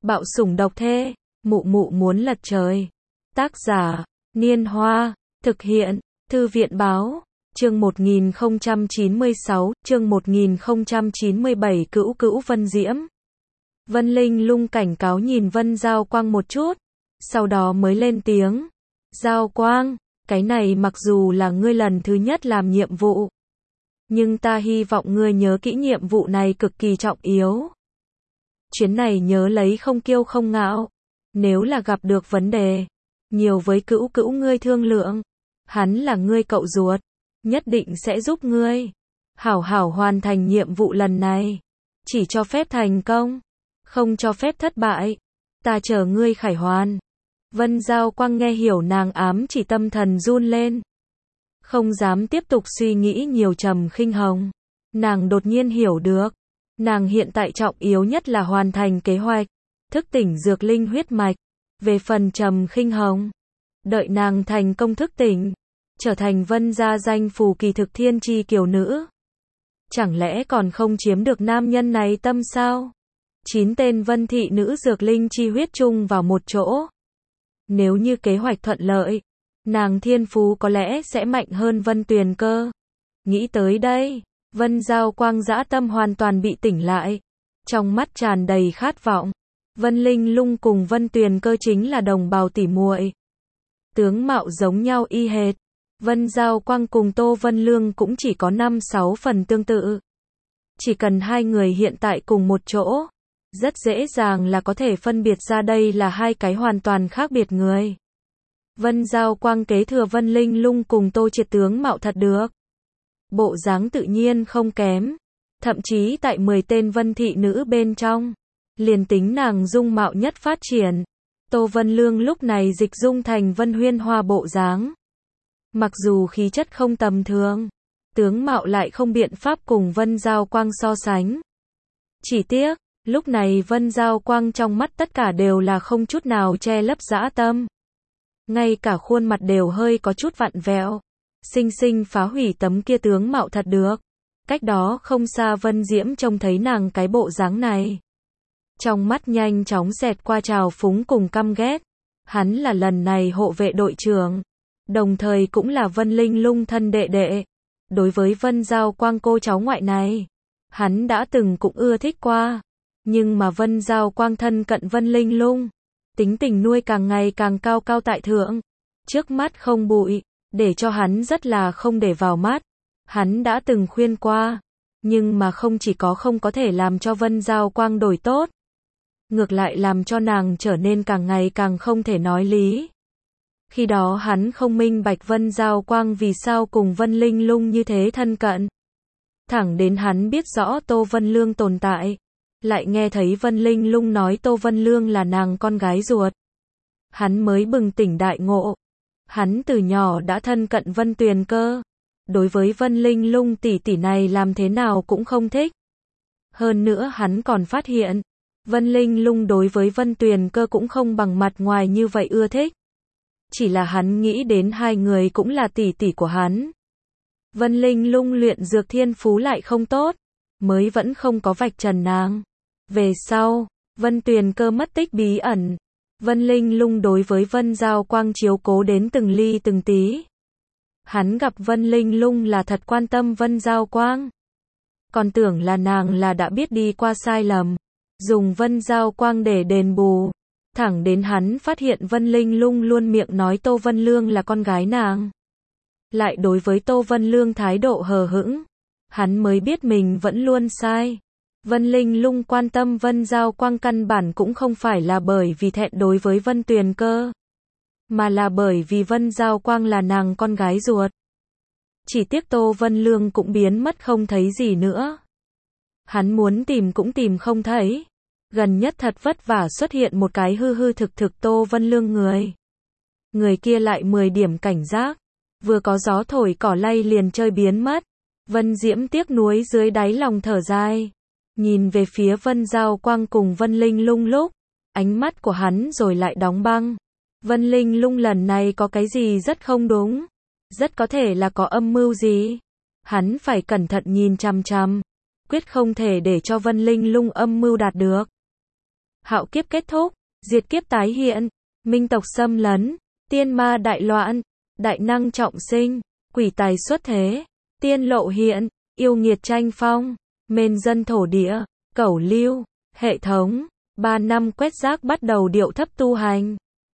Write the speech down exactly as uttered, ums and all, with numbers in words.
Bạo sủng độc thê, mụ mụ muốn lật trời. Tác giả, Niên Hoa, thực hiện, Thư viện Báo, chương một nghìn không trăm chín mươi sáu, chương một nghìn không trăm chín mươi bảy Cữu Cữu Vân Diễm. Vân Linh Lung cảnh cáo nhìn Vân Giao Quang một chút, sau đó mới lên tiếng. Giao Quang, cái này mặc dù là ngươi lần thứ nhất làm nhiệm vụ, nhưng ta hy vọng ngươi nhớ kỹ nhiệm vụ này cực kỳ trọng yếu. Chuyến này nhớ lấy không kiêu không ngạo, nếu là gặp được vấn đề, nhiều với Cữu Cữu ngươi thương lượng, hắn là ngươi cậu ruột, nhất định sẽ giúp ngươi hảo hảo hoàn thành nhiệm vụ lần này, chỉ cho phép thành công, không cho phép thất bại, ta chờ ngươi khải hoàn. Vân Giao Quang nghe hiểu nàng ám chỉ, tâm thần run lên, không dám tiếp tục suy nghĩ nhiều. Trầm Khinh Hồng, nàng đột nhiên hiểu được, nàng hiện tại trọng yếu nhất là hoàn thành kế hoạch, thức tỉnh dược linh huyết mạch. Về phần Trầm Khinh Hồng, đợi nàng thành công thức tỉnh, trở thành Vân gia danh phù kỳ thực thiên chi kiều nữ, chẳng lẽ còn không chiếm được nam nhân này tâm sao? Chín tên Vân thị nữ dược linh chi huyết chung vào một chỗ. Nếu như kế hoạch thuận lợi, nàng thiên phú có lẽ sẽ mạnh hơn Vân Tuyền Cơ. Nghĩ tới đây, Vân Giao Quang dã tâm hoàn toàn bị tỉnh lại, trong mắt tràn đầy khát vọng. Vân Linh Lung cùng Vân Tuyền Cơ chính là đồng bào tỉ muội, tướng mạo giống nhau y hệt. Vân Giao Quang cùng Tô Vân Lương cũng chỉ có năm sáu phần tương tự. Chỉ cần hai người hiện tại cùng một chỗ, rất dễ dàng là có thể phân biệt ra đây là hai cái hoàn toàn khác biệt người. Vân Giao Quang kế thừa Vân Linh Lung cùng Tô Triệt tướng mạo thật được, bộ dáng tự nhiên không kém, thậm chí tại mười tên Vân thị nữ bên trong, liền tính nàng dung mạo nhất phát triển, Tô Vân Lương lúc này dịch dung thành Vân Huyên Hoa bộ dáng. Mặc dù khí chất không tầm thường, tướng mạo lại không biện pháp cùng Vân Giao Quang so sánh. Chỉ tiếc, lúc này Vân Giao Quang trong mắt tất cả đều là không chút nào che lấp dã tâm. Ngay cả khuôn mặt đều hơi có chút vặn vẹo, xinh xinh phá hủy tấm kia tướng mạo thật được. Cách đó không xa Vân Diễm trông thấy nàng cái bộ dáng này, trong mắt nhanh chóng xẹt qua trào phúng cùng căm ghét. Hắn là lần này hộ vệ đội trưởng, đồng thời cũng là Vân Linh Lung thân đệ đệ. Đối với Vân Giao Quang cô cháu ngoại này, hắn đã từng cũng ưa thích qua. Nhưng mà Vân Giao Quang thân cận Vân Linh Lung, tính tình nuôi càng ngày càng cao cao tại thượng, trước mắt không bụi, để cho hắn rất là không để vào mắt. Hắn đã từng khuyên qua, nhưng mà không chỉ có không có thể làm cho Vân Giao Quang đổi tốt, ngược lại làm cho nàng trở nên càng ngày càng không thể nói lý. Khi đó hắn không minh bạch Vân Giao Quang vì sao cùng Vân Linh Lung như thế thân cận. Thẳng đến hắn biết rõ Tô Vân Lương tồn tại, lại nghe thấy Vân Linh Lung nói Tô Vân Lương là nàng con gái ruột, hắn mới bừng tỉnh đại ngộ. Hắn từ nhỏ đã thân cận Vân Tuyền Cơ, đối với Vân Linh Lung tỷ tỷ này làm thế nào cũng không thích. Hơn nữa hắn còn phát hiện, Vân Linh Lung đối với Vân Tuyền Cơ cũng không bằng mặt ngoài như vậy ưa thích. Chỉ là hắn nghĩ đến hai người cũng là tỷ tỷ của hắn. Vân Linh Lung luyện dược thiên phú lại không tốt, mới vẫn không có vạch trần nàng. Về sau, Vân Tuyền Cơ mất tích bí ẩn, Vân Linh Lung đối với Vân Giao Quang chiếu cố đến từng ly từng tí. Hắn gặp Vân Linh Lung là thật quan tâm Vân Giao Quang, còn tưởng là nàng là đã biết đi qua sai lầm, dùng Vân Giao Quang để đền bù. Thẳng đến hắn phát hiện Vân Linh Lung luôn miệng nói Tô Vân Lương là con gái nàng, lại đối với Tô Vân Lương thái độ hờ hững, hắn mới biết mình vẫn luôn sai. Vân Linh Lung quan tâm Vân Giao Quang căn bản cũng không phải là bởi vì thẹn đối với Vân Tuyền Cơ, mà là bởi vì Vân Giao Quang là nàng con gái ruột. Chỉ tiếc Tô Vân Lương cũng biến mất không thấy gì nữa. Hắn muốn tìm cũng tìm không thấy. Gần nhất thật vất vả xuất hiện một cái hư hư thực thực Tô Vân Lương người. Người kia lại mười điểm cảnh giác, vừa có gió thổi cỏ lay liền chơi biến mất. Vân Diễm tiếc nuối dưới đáy lòng thở dài, nhìn về phía Vân Giao Quang cùng Vân Linh Lung lúc, ánh mắt của hắn rồi lại đóng băng. Vân Linh Lung lần này có cái gì rất không đúng, rất có thể là có âm mưu gì. Hắn phải cẩn thận nhìn chằm chằm, quyết không thể để cho Vân Linh Lung âm mưu đạt được. hạo kiếp kết thúc, diệt kiếp tái hiện, minh tộc xâm lấn, tiên ma đại loạn, đại năng trọng sinh, quỷ tài xuất thế, tiên lộ hiện, yêu nghiệt tranh phong, mền dân thổ địa, cẩu lưu, hệ thống, ba năm quét rác bắt đầu điệu thấp tu hành.